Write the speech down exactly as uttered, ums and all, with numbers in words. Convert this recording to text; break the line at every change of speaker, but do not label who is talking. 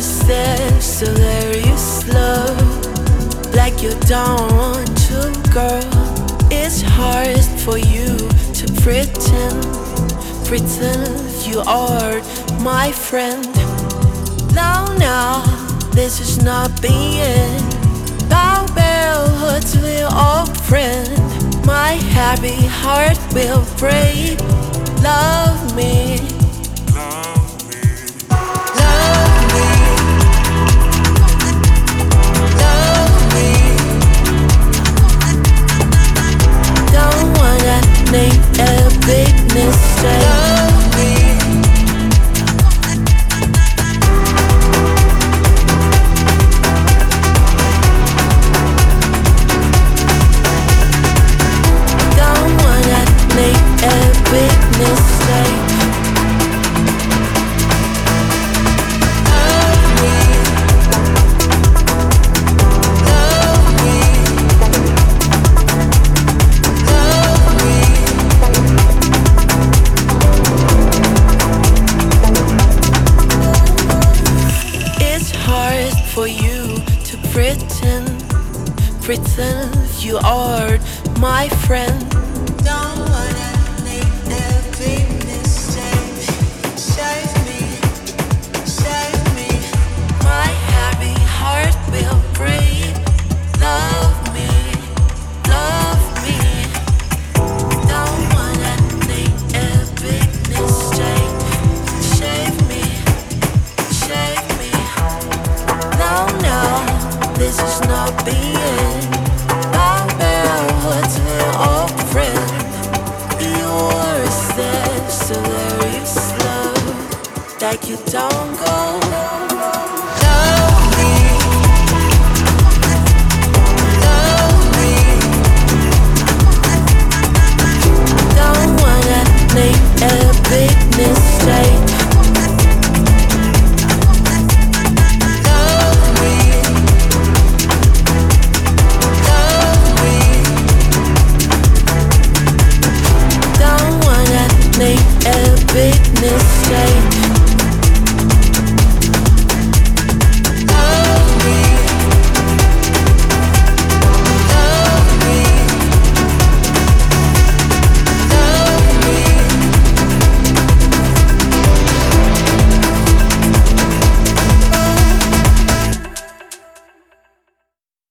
step so very slow, like you don't want to, girl. It's hard for you to pretend, pretend you are my friend. No, no, this is not being Barbellhoods will all friend. My happy heart will break. Love me, love me, love me, love me. Don't wanna make a big mistake. Love me. Big mistake. Love me, love me, love me. It's hard for you to pretend, pretend you are my friend. Don't wanna this is not being Barbellhoods will all friend. You're sad so very slow, like you don't go.